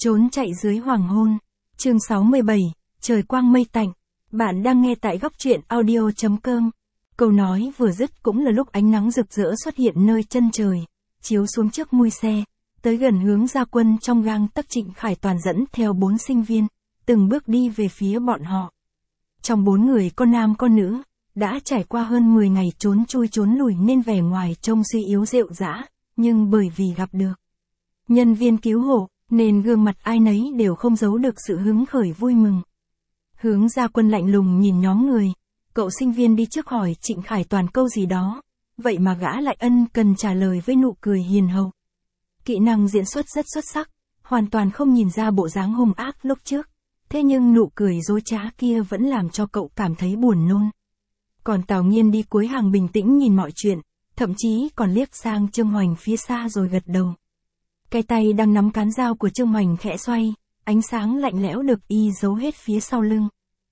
Trốn chạy dưới hoàng hôn. Chương 67, trời quang mây tạnh. Bạn đang nghe tại góc truyện audio.com. Câu nói vừa dứt cũng là lúc ánh nắng rực rỡ xuất hiện nơi chân trời, chiếu xuống trước mui xe, tới gần hướng ra quân trong gang tấc. Trịnh Khải Toàn dẫn theo 4 sinh viên, từng bước đi về phía bọn họ. Trong 4 người có nam có nữ, đã trải qua hơn 10 ngày trốn chui trốn lùi nên vẻ ngoài trông suy yếu rệu rã, nhưng bởi vì gặp được nhân viên cứu hộ, nên gương mặt ai nấy đều không giấu được sự hứng khởi vui mừng. Hướng ra quân lạnh lùng nhìn nhóm người, cậu sinh viên đi trước hỏi Trịnh Khải Toàn câu gì đó, vậy mà gã lại ân cần trả lời với nụ cười hiền hậu. Kỹ năng diễn xuất rất xuất sắc, hoàn toàn không nhìn ra bộ dáng hung ác lúc trước, thế nhưng nụ cười dối trá kia vẫn làm cho cậu cảm thấy buồn nôn. Còn Tào Nghiên đi cuối hàng bình tĩnh nhìn mọi chuyện, thậm chí còn liếc sang Trương Hoành phía xa rồi gật đầu. Cái tay đang nắm cán dao của Trương Hoành khẽ xoay, ánh sáng lạnh lẽo được y giấu hết phía sau lưng.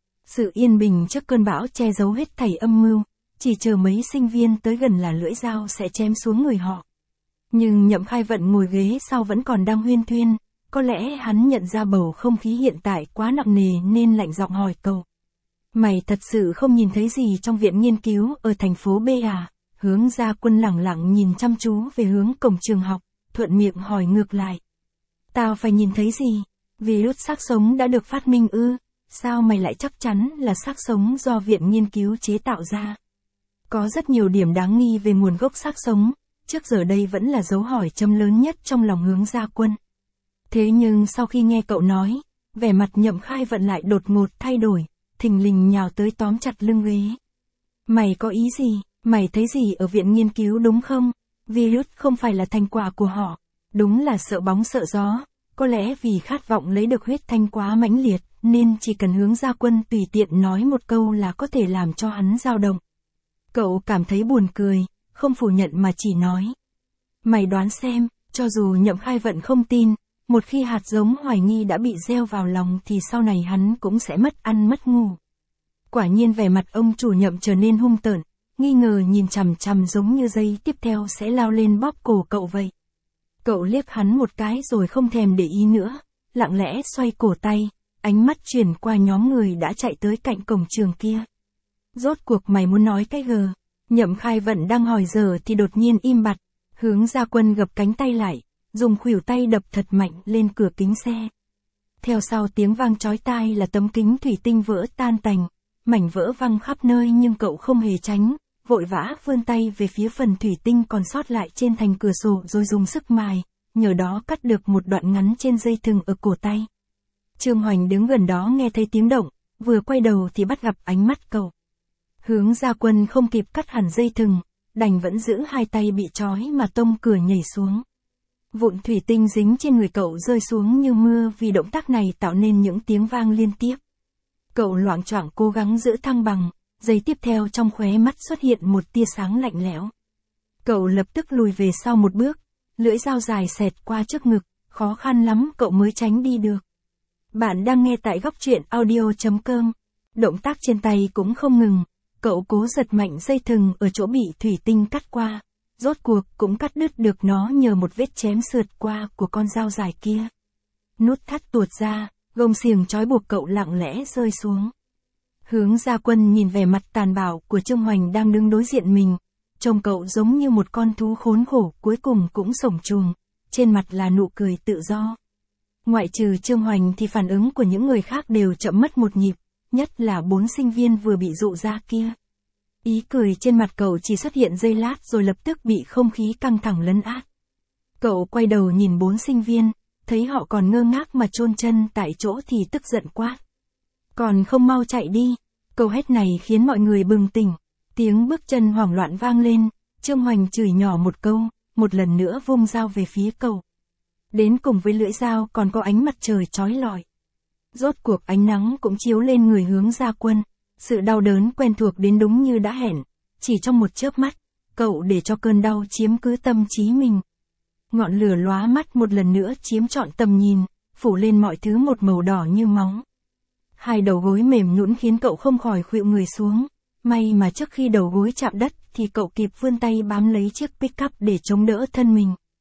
Sự yên bình trước cơn bão che giấu hết thảy âm mưu, chỉ chờ mấy sinh viên tới gần là lưỡi dao sẽ chém xuống người họ. Nhưng Nhậm Khai Vận ngồi ghế sau vẫn còn đang huyên thuyên, có lẽ hắn nhận ra bầu không khí hiện tại quá nặng nề nên lạnh giọng hỏi cậu. Mày thật sự không nhìn thấy gì trong viện nghiên cứu ở thành phố B à? Hướng ra quân lẳng lặng nhìn chăm chú về hướng cổng trường học, thuận miệng hỏi ngược lại. Tao phải nhìn thấy gì? Virus xác sống đã được phát minh ư? Sao mày lại chắc chắn là xác sống do viện nghiên cứu chế tạo ra? Có rất nhiều điểm đáng nghi về nguồn gốc xác sống, trước giờ đây vẫn là dấu hỏi chấm lớn nhất trong lòng hướng ra quân. Thế nhưng sau khi nghe cậu nói, vẻ mặt Nhậm Khai Vận lại đột ngột thay đổi, thình lình nhào tới tóm chặt lưng ghế. Mày có ý gì? Mày thấy gì ở viện nghiên cứu đúng không? Virus không phải là thành quả của họ, đúng là sợ bóng sợ gió, có lẽ vì khát vọng lấy được huyết thanh quá mãnh liệt, nên chỉ cần hướng ra quân tùy tiện nói một câu là có thể làm cho hắn dao động. Cậu cảm thấy buồn cười, không phủ nhận mà chỉ nói. Mày đoán xem, cho dù Nhậm Khai Vận không tin, một khi hạt giống hoài nghi đã bị gieo vào lòng thì sau này hắn cũng sẽ mất ăn mất ngủ. Quả nhiên vẻ mặt ông chủ Nhậm trở nên hung tợn, nghi ngờ nhìn chằm chằm giống như giây tiếp theo sẽ lao lên bóp cổ cậu vậy. Cậu liếc hắn một cái rồi không thèm để ý nữa, lặng lẽ xoay cổ tay, ánh mắt chuyển qua nhóm người đã chạy tới cạnh cổng trường kia. Rốt cuộc mày muốn nói cái gờ? Nhậm Khai Vận đang hỏi giờ thì đột nhiên im bặt, hướng ra quân gập cánh tay lại, dùng khuỷu tay đập thật mạnh lên cửa kính xe. Theo sau tiếng vang chói tai là tấm kính thủy tinh vỡ tan tành, mảnh vỡ văng khắp nơi nhưng cậu không hề tránh, vội vã vươn tay về phía phần thủy tinh còn sót lại trên thành cửa sổ rồi dùng sức mài, nhờ đó cắt được một đoạn ngắn trên dây thừng ở cổ tay. Trương Hoành đứng gần đó nghe thấy tiếng động, vừa quay đầu thì bắt gặp ánh mắt cậu. Hướng ra quân không kịp cắt hẳn dây thừng, đành vẫn giữ hai tay bị trói mà tông cửa nhảy xuống. Vụn thủy tinh dính trên người cậu rơi xuống như mưa vì động tác này tạo nên những tiếng vang liên tiếp. Cậu loạng choạng cố gắng giữ thăng bằng, giây tiếp theo trong khóe mắt xuất hiện một tia sáng lạnh lẽo. Cậu lập tức lùi về sau một bước, lưỡi dao dài xẹt qua trước ngực, khó khăn lắm cậu mới tránh đi được. Bạn đang nghe tại góc truyện audio.com. Động tác trên tay cũng không ngừng, cậu cố giật mạnh dây thừng ở chỗ bị thủy tinh cắt qua, rốt cuộc cũng cắt đứt được nó nhờ một vết chém sượt qua của con dao dài kia. Nút thắt tuột ra, gông xiềng trói buộc cậu lặng lẽ rơi xuống. Hướng ra quân nhìn vẻ mặt tàn bạo của Trương Hoành đang đứng đối diện mình, trông cậu giống như một con thú khốn khổ cuối cùng cũng sổng chuồng, trên mặt là nụ cười tự do. Ngoại trừ Trương Hoành thì phản ứng của những người khác đều chậm mất một nhịp, nhất là 4 sinh viên vừa bị dụ ra kia. Ý cười trên mặt cậu chỉ xuất hiện giây lát rồi lập tức bị không khí căng thẳng lấn át. Cậu quay đầu nhìn 4 sinh viên, thấy họ còn ngơ ngác mà chôn chân tại chỗ thì tức giận quát. Còn không mau chạy đi. Câu hét này khiến mọi người bừng tỉnh, tiếng bước chân hoảng loạn vang lên, Trương Hoành chửi nhỏ một câu, một lần nữa vung dao về phía cậu. Đến cùng với lưỡi dao còn có ánh mặt trời chói lọi. Rốt cuộc ánh nắng cũng chiếu lên người hướng ra quân, sự đau đớn quen thuộc đến đúng như đã hẹn, chỉ trong một chớp mắt, cậu để cho cơn đau chiếm cứ tâm trí mình. Ngọn lửa lóa mắt một lần nữa chiếm trọn tầm nhìn, phủ lên mọi thứ một màu đỏ như máu. Hai đầu gối mềm nhũn khiến cậu không khỏi khuỵu người xuống, may mà trước khi đầu gối chạm đất thì cậu kịp vươn tay bám lấy chiếc pick-up để chống đỡ thân mình.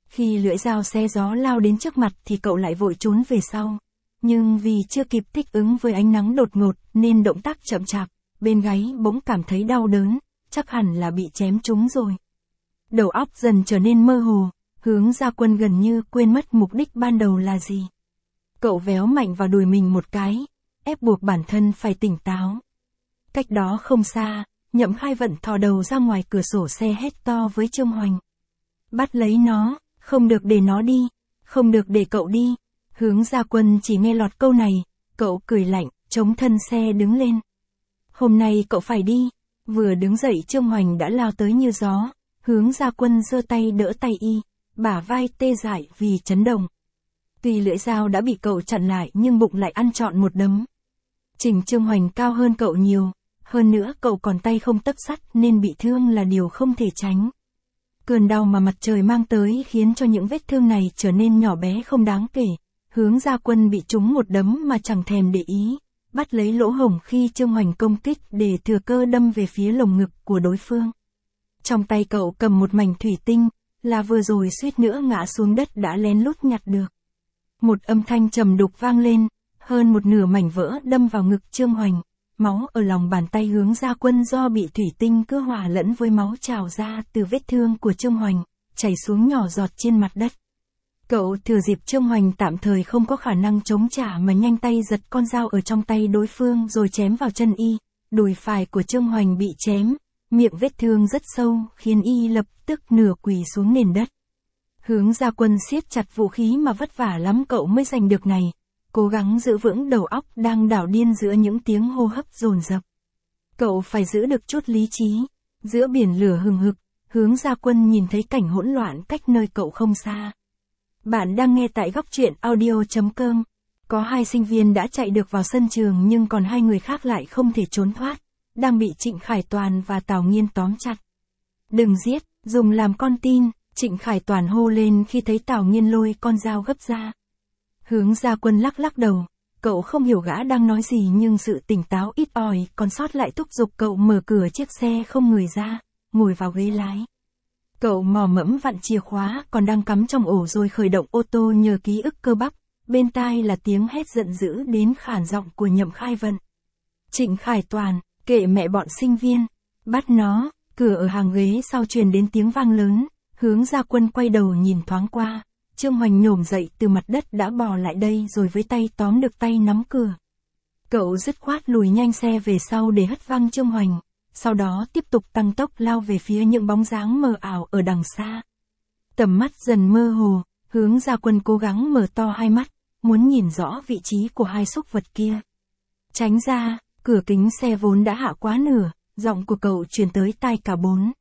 Khi lưỡi dao xé gió lao đến trước mặt thì cậu lại vội trốn về sau. Nhưng vì chưa kịp thích ứng với ánh nắng đột ngột nên động tác chậm chạp, bên gáy bỗng cảm thấy đau đớn, chắc hẳn là bị chém trúng rồi. Đầu óc dần trở nên mơ hồ, Hướng Gia Quân gần như quên mất mục đích ban đầu là gì. Cậu véo mạnh vào đùi mình một cái, ép buộc bản thân phải tỉnh táo. Cách đó không xa, Nhậm Khai Vận thò đầu ra ngoài cửa sổ xe hét to với Trương Hoành. Bắt lấy nó, không được để nó đi, không được để cậu đi. Hướng Gia Quân chỉ nghe lọt câu này, cậu cười lạnh, chống thân xe đứng lên. Hôm nay cậu phải đi. Vừa đứng dậy Trương Hoành đã lao tới như gió, Hướng Gia Quân giơ tay đỡ tay y, bả vai tê dại vì chấn động. Tuy lưỡi dao đã bị cậu chặn lại nhưng bụng lại ăn trọn một đấm. Trình Trương Hoành cao hơn cậu nhiều, hơn nữa cậu còn tay không tấc sắt nên bị thương là điều không thể tránh. Cơn đau mà mặt trời mang tới khiến cho những vết thương này trở nên nhỏ bé không đáng kể. Hướng Gia Quân bị trúng một đấm mà chẳng thèm để ý, bắt lấy lỗ hổng khi Trương Hoành công kích để thừa cơ đâm về phía lồng ngực của đối phương. Trong tay cậu cầm một mảnh thủy tinh, là vừa rồi suýt nữa ngã xuống đất đã lén lút nhặt được. Một âm thanh trầm đục vang lên, hơn một nửa mảnh vỡ đâm vào ngực Trương Hoành, máu ở lòng bàn tay Hướng Gia Quân do bị thủy tinh cứ hòa lẫn với máu trào ra từ vết thương của Trương Hoành, chảy xuống nhỏ giọt trên mặt đất. Cậu thừa dịp Trương Hoành tạm thời không có khả năng chống trả mà nhanh tay giật con dao ở trong tay đối phương rồi chém vào chân y, đùi phải của Trương Hoành bị chém, miệng vết thương rất sâu khiến y lập tức nửa quỳ xuống nền đất. Hướng Gia Quân siết chặt vũ khí mà vất vả lắm cậu mới giành được này, cố gắng giữ vững đầu óc đang đảo điên giữa những tiếng hô hấp dồn dập. Cậu phải giữ được chút lý trí. Giữa biển lửa hừng hực, Hướng Gia Quân nhìn thấy cảnh hỗn loạn cách nơi cậu không xa. Bạn đang nghe tại góc truyện audio.com. Có 2 sinh viên đã chạy được vào sân trường nhưng còn 2 người khác lại không thể trốn thoát, đang bị Trịnh Khải Toàn và Tào Nghiên tóm chặt. Đừng giết, dùng làm con tin, Trịnh Khải Toàn hô lên khi thấy Tào Nghiên lôi con dao gấp ra. Hướng Gia Quân lắc lắc đầu, cậu không hiểu gã đang nói gì nhưng sự tỉnh táo ít ỏi còn sót lại thúc giục cậu mở cửa chiếc xe không người ra, ngồi vào ghế lái. Cậu mò mẫm vặn chìa khóa còn đang cắm trong ổ rồi khởi động ô tô nhờ ký ức cơ bắp, bên tai là tiếng hét giận dữ đến khản giọng của Nhậm Khai Vận. Trịnh Khải Toàn, kệ mẹ bọn sinh viên, bắt nó. Cửa ở hàng ghế sau truyền đến tiếng vang lớn, Hướng Gia Quân quay đầu nhìn thoáng qua, Trương Hoành nhổm dậy từ mặt đất đã bò lại đây rồi với tay tóm được tay nắm cửa. Cậu dứt khoát lùi nhanh xe về sau để hất văng Trương Hoành, sau đó tiếp tục tăng tốc lao về phía những bóng dáng mờ ảo ở đằng xa. Tầm mắt dần mơ hồ, Hướng Gia Quân cố gắng mở to hai mắt, muốn nhìn rõ vị trí của hai súc vật kia. Tránh ra, cửa kính xe vốn đã hạ quá nửa, giọng của cậu truyền tới tai cả 4.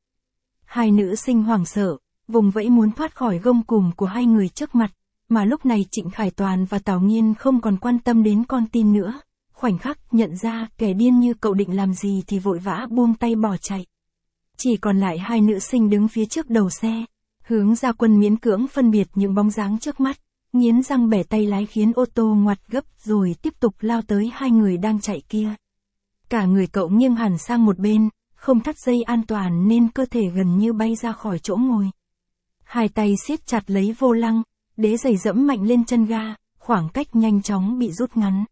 2 nữ sinh hoảng sợ, vùng vẫy muốn thoát khỏi gông cùm của 2 người trước mặt, mà lúc này Trịnh Khải Toàn và Tào Nghiên không còn quan tâm đến con tin nữa, khoảnh khắc nhận ra kẻ điên như cậu định làm gì thì vội vã buông tay bỏ chạy. Chỉ còn lại 2 nữ sinh đứng phía trước đầu xe, Hướng Gia Quân miễn cưỡng phân biệt những bóng dáng trước mắt, nghiến răng bẻ tay lái khiến ô tô ngoặt gấp rồi tiếp tục lao tới 2 người đang chạy kia. Cả người cậu nghiêng hẳn sang một bên, không thắt dây an toàn nên cơ thể gần như bay ra khỏi chỗ ngồi. 2 tay siết chặt lấy vô lăng, đế giày dẫm mạnh lên chân ga, khoảng cách nhanh chóng bị rút ngắn.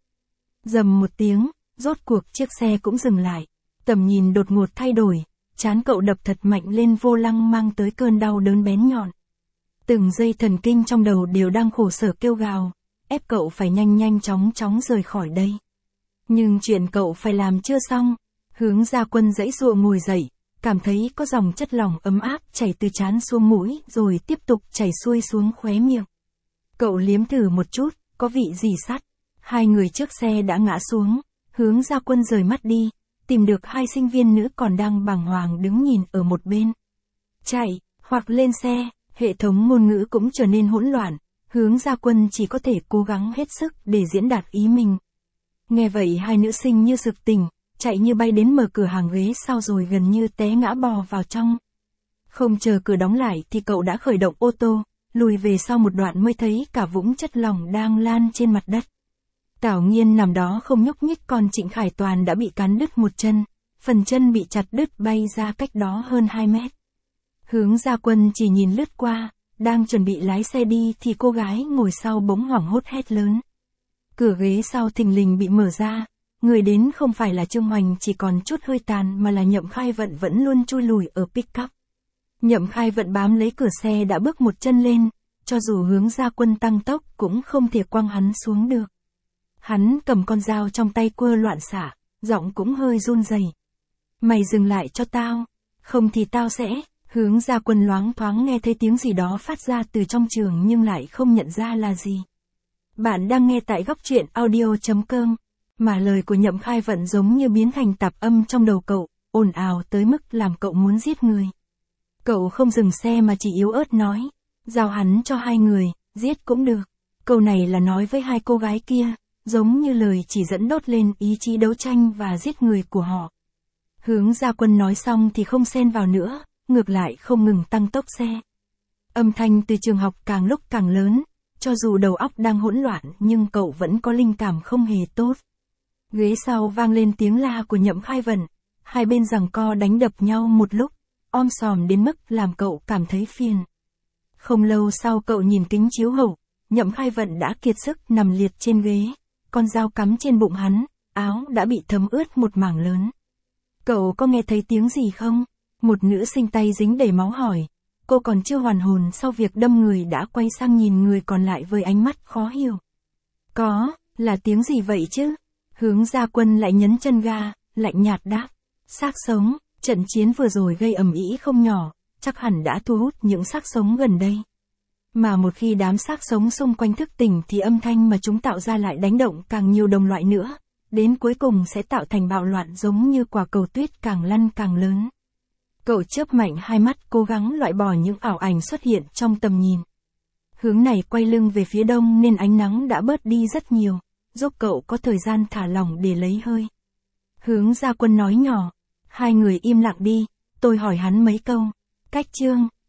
Rầm một tiếng, rốt cuộc chiếc xe cũng dừng lại, tầm nhìn đột ngột thay đổi, trán cậu đập thật mạnh lên vô lăng mang tới cơn đau đớn bén nhọn. Từng dây thần kinh trong đầu đều đang khổ sở kêu gào, ép cậu phải nhanh chóng rời khỏi đây. Nhưng chuyện cậu phải làm chưa xong. Hướng Gia Quân giãy giụa ngồi dậy, cảm thấy có dòng chất lỏng ấm áp chảy từ trán xuống mũi rồi tiếp tục chảy xuôi xuống khóe miệng. Cậu liếm thử một chút, có vị gì sắt. 2 người trước xe đã ngã xuống, Hướng Gia Quân rời mắt đi, tìm được 2 sinh viên nữ còn đang bàng hoàng đứng nhìn ở một bên. Chạy, hoặc lên xe, hệ thống ngôn ngữ cũng trở nên hỗn loạn, Hướng Gia Quân chỉ có thể cố gắng hết sức để diễn đạt ý mình. Nghe vậy 2 nữ sinh như sực tỉnh, chạy như bay đến mở cửa hàng ghế sau rồi gần như té ngã bò vào trong. Không chờ cửa đóng lại thì cậu đã khởi động ô tô, lùi về sau một đoạn mới thấy cả vũng chất lỏng đang lan trên mặt đất. Tào Nghiên nằm đó không nhúc nhích còn Trịnh Khải Toàn đã bị cắn đứt một chân, phần chân bị chặt đứt bay ra cách đó hơn 2 mét. Hướng Gia Quân chỉ nhìn lướt qua, Đang chuẩn bị lái xe đi thì cô gái ngồi sau bỗng hoảng hốt hét lớn. Cửa ghế sau thình lình bị mở ra, người đến không phải là Trương Hoành chỉ còn chút hơi tàn mà là Nhậm Khai Vận vẫn luôn chui lùi ở pick-up. Nhậm Khai Vận bám lấy cửa xe đã bước một chân lên, cho dù Hướng Gia Quân tăng tốc cũng không thể quăng hắn xuống được. Hắn cầm con dao trong tay quơ loạn xạ, giọng cũng hơi run rẩy. Mày dừng lại cho tao, không thì tao sẽ... Hướng Gia Quân loáng thoáng nghe thấy tiếng gì đó phát ra từ trong trường nhưng lại không nhận ra là gì. Bạn đang nghe tại góc truyện audio.com, mà lời của Nhậm Khai Vận giống như biến thành tạp âm trong đầu cậu, ồn ào tới mức làm cậu muốn giết người. Cậu không dừng xe mà chỉ yếu ớt nói, giao hắn cho hai người, giết cũng được. Câu này là nói với hai cô gái kia, giống như lời chỉ dẫn đốt lên ý chí đấu tranh và giết người của họ. Hướng Gia Quân nói xong thì không xen vào nữa, ngược lại không ngừng tăng tốc xe. Âm thanh từ trường học càng lúc càng lớn, cho dù đầu óc đang hỗn loạn nhưng cậu vẫn có linh cảm không hề tốt. Ghế sau vang lên tiếng la của Nhậm Khai Vận, hai bên giằng co đánh đập nhau một lúc, om sòm đến mức làm cậu cảm thấy phiền. Không lâu sau cậu nhìn kính chiếu hậu, Nhậm Khai Vận đã kiệt sức nằm liệt trên ghế, con dao cắm trên bụng hắn, áo đã bị thấm ướt một mảng lớn. Cậu có nghe thấy tiếng gì không? Một nữ sinh tay dính đầy máu hỏi. Cô còn chưa hoàn hồn sau việc đâm người đã quay sang nhìn người còn lại với ánh mắt khó hiểu. Có, là tiếng gì vậy chứ? Hướng Gia Quân lại nhấn chân ga, lạnh nhạt đáp. Xác sống, trận chiến vừa rồi gây ầm ĩ không nhỏ, chắc hẳn đã thu hút những xác sống gần đây. Mà một khi đám xác sống xung quanh thức tỉnh thì âm thanh mà chúng tạo ra lại đánh động càng nhiều đồng loại nữa, đến cuối cùng sẽ tạo thành bạo loạn giống như quả cầu tuyết càng lăn càng lớn. Cậu chớp mạnh hai mắt cố gắng loại bỏ những ảo ảnh xuất hiện trong tầm nhìn. Hướng này quay lưng về phía đông nên ánh nắng đã bớt đi rất nhiều, giúp cậu có thời gian thả lỏng để lấy hơi. Hướng Gia Quân nói nhỏ, hai người im lặng đi, tôi hỏi hắn mấy câu. Cách Trương,